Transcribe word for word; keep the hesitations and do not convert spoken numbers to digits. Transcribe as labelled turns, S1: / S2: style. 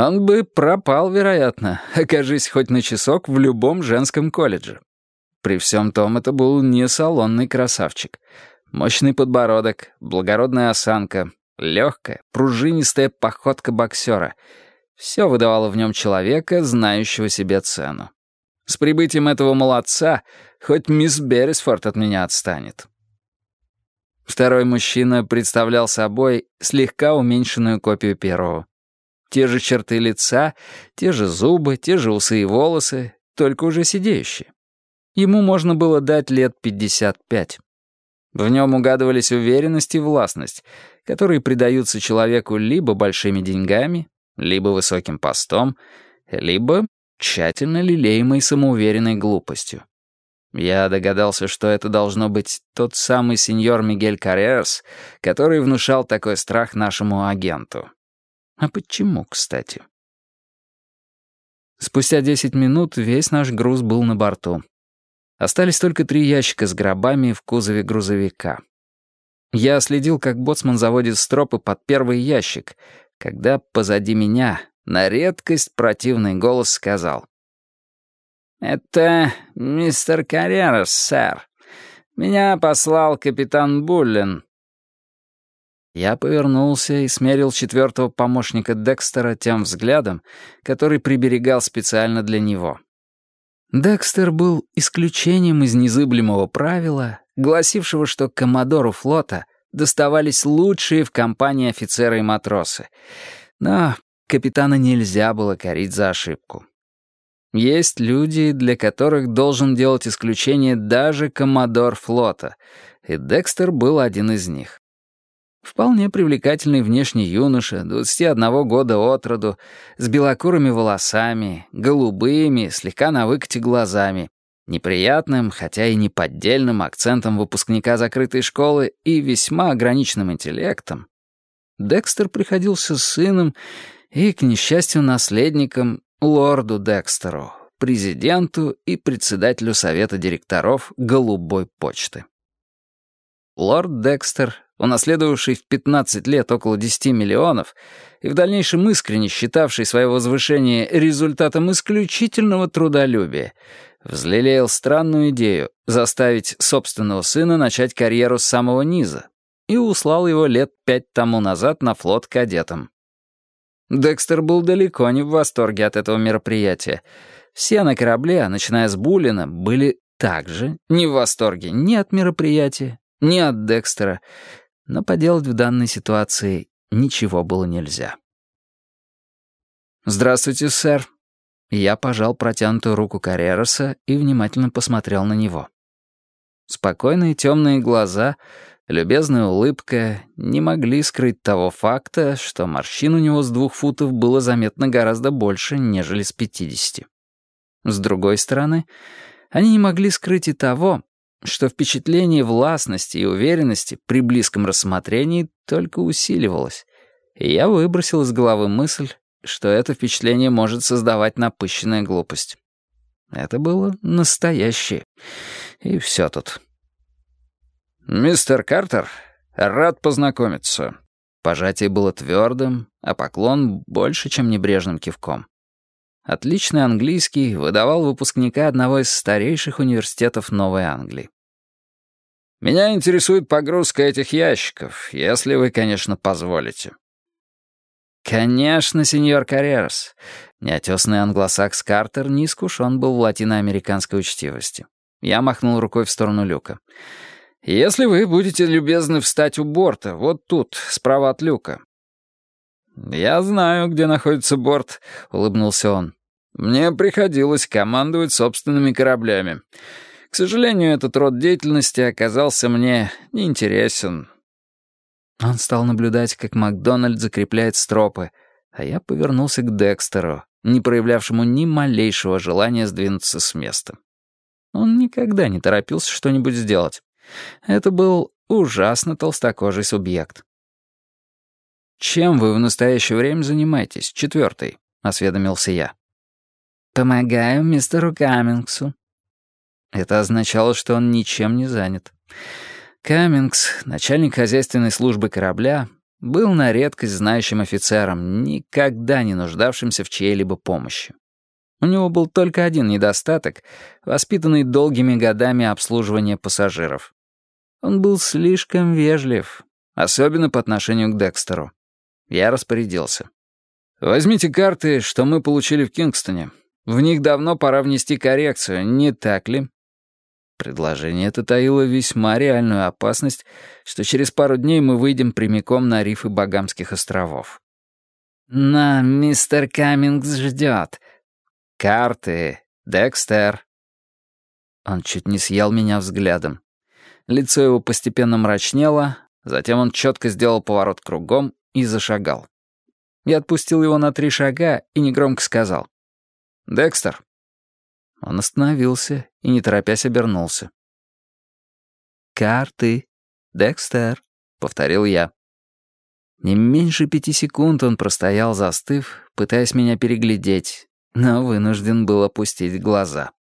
S1: Он бы пропал, вероятно, окажись хоть на часок в любом женском колледже. При всем том, это был не салонный красавчик. Мощный подбородок, благородная осанка, легкая, пружинистая походка боксера. Все выдавало в нем человека, знающего себе цену. С прибытием этого молодца хоть мисс Беррисфорд от меня отстанет. Второй мужчина представлял собой слегка уменьшенную копию первого. Те же черты лица, те же зубы, те же усы и волосы, только уже сидеющие. Ему можно было дать лет пятьдесят пять. В нем угадывались уверенность и властность, которые придаются человеку либо большими деньгами, либо высоким постом, либо тщательно лелеемой самоуверенной глупостью. Я догадался, что это должно быть тот самый сеньор Мигель Каррерас, который внушал такой страх нашему агенту. А почему, кстати? Спустя десять минут весь наш груз был на борту. Остались только три ящика с гробами в кузове грузовика. Я следил, как боцман заводит стропы под первый ящик, когда позади меня на редкость противный голос сказал: «Это мистер Каррерас, сэр. Меня послал капитан Буллен». Я повернулся и смерил четвертого помощника Декстера тем взглядом, который приберегал специально для него. Декстер был исключением из незыблемого правила, гласившего, что коммодору флота доставались лучшие в компании офицеры и матросы. Но капитана нельзя было корить за ошибку. Есть люди, для которых должен делать исключение даже коммодор флота, и Декстер был один из них. Вполне привлекательный внешний юноша, двадцати одного года от роду, с белокурыми волосами, голубыми, слегка на выкате глазами, неприятным, хотя и неподдельным акцентом выпускника закрытой школы и весьма ограниченным интеллектом. Декстер приходился сыном и, к несчастью, наследником лорду Декстеру, президенту и председателю совета директоров «Голубой почты». Лорд Декстер, унаследовавший в пятнадцать лет около десяти миллионов и в дальнейшем искренне считавший свое возвышение результатом исключительного трудолюбия, взлелеял странную идею заставить собственного сына начать карьеру с самого низа и услал его лет пять тому назад на флот кадетом. Декстер был далеко не в восторге от этого мероприятия. Все на корабле, начиная с Буллена, были также не в восторге ни от мероприятия, ни от Декстера, но поделать в данной ситуации ничего было нельзя. «Здравствуйте, сэр». Я пожал протянутую руку Каррераса и внимательно посмотрел на него. Спокойные темные глаза, любезная улыбка не могли скрыть того факта, что морщин у него с двух футов было заметно гораздо больше, нежели с пятидесяти. С другой стороны, они не могли скрыть и того, что впечатление властности и уверенности при близком рассмотрении только усиливалось, и я выбросил из головы мысль, что это впечатление может создавать напыщенная глупость. Это было настоящее, и все тут. «Мистер Картер, рад познакомиться». Пожатие было твердым, а поклон больше, чем небрежным кивком. Отличный английский выдавал выпускника одного из старейших университетов Новой Англии. «Меня интересует погрузка этих ящиков, если вы, конечно, позволите». «Конечно, сеньор Каррерас». Неотесный англосакс Картер не искушен был в латиноамериканской учтивости. Я махнул рукой в сторону люка. «Если вы будете любезны встать у борта, вот тут, справа от люка». «Я знаю, где находится борт», — улыбнулся он. «Мне приходилось командовать собственными кораблями. К сожалению, этот род деятельности оказался мне неинтересен». Он стал наблюдать, как Макдональд закрепляет стропы, а я повернулся к Декстеру, не проявлявшему ни малейшего желания сдвинуться с места. Он никогда не торопился что-нибудь сделать. Это был ужасно толстокожий субъект. «Чем вы в настоящее время занимаетесь, четвертый?» — осведомился я. «Помогаю мистеру Каммингсу». Это означало, что он ничем не занят. Каммингс, начальник хозяйственной службы корабля, был на редкость знающим офицером, никогда не нуждавшимся в чьей-либо помощи. У него был только один недостаток, воспитанный долгими годами обслуживания пассажиров. Он был слишком вежлив, особенно по отношению к Декстеру. Я распорядился. «Возьмите карты, что мы получили в Кингстоне. В них давно пора внести коррекцию, не так ли?» Предложение это таило весьма реальную опасность, что через пару дней мы выйдем прямиком на рифы Багамских островов. «Но мистер Каммингс ждет». «Карты, Декстер». Он чуть не съел меня взглядом. Лицо его постепенно мрачнело, затем он четко сделал поворот кругом и зашагал. Я отпустил его на три шага и негромко сказал: «Декстер». Он остановился и, не торопясь, обернулся. «Карты, Декстер», — повторил я. Не меньше пяти секунд он простоял, застыв, пытаясь меня переглядеть, но вынужден был опустить глаза.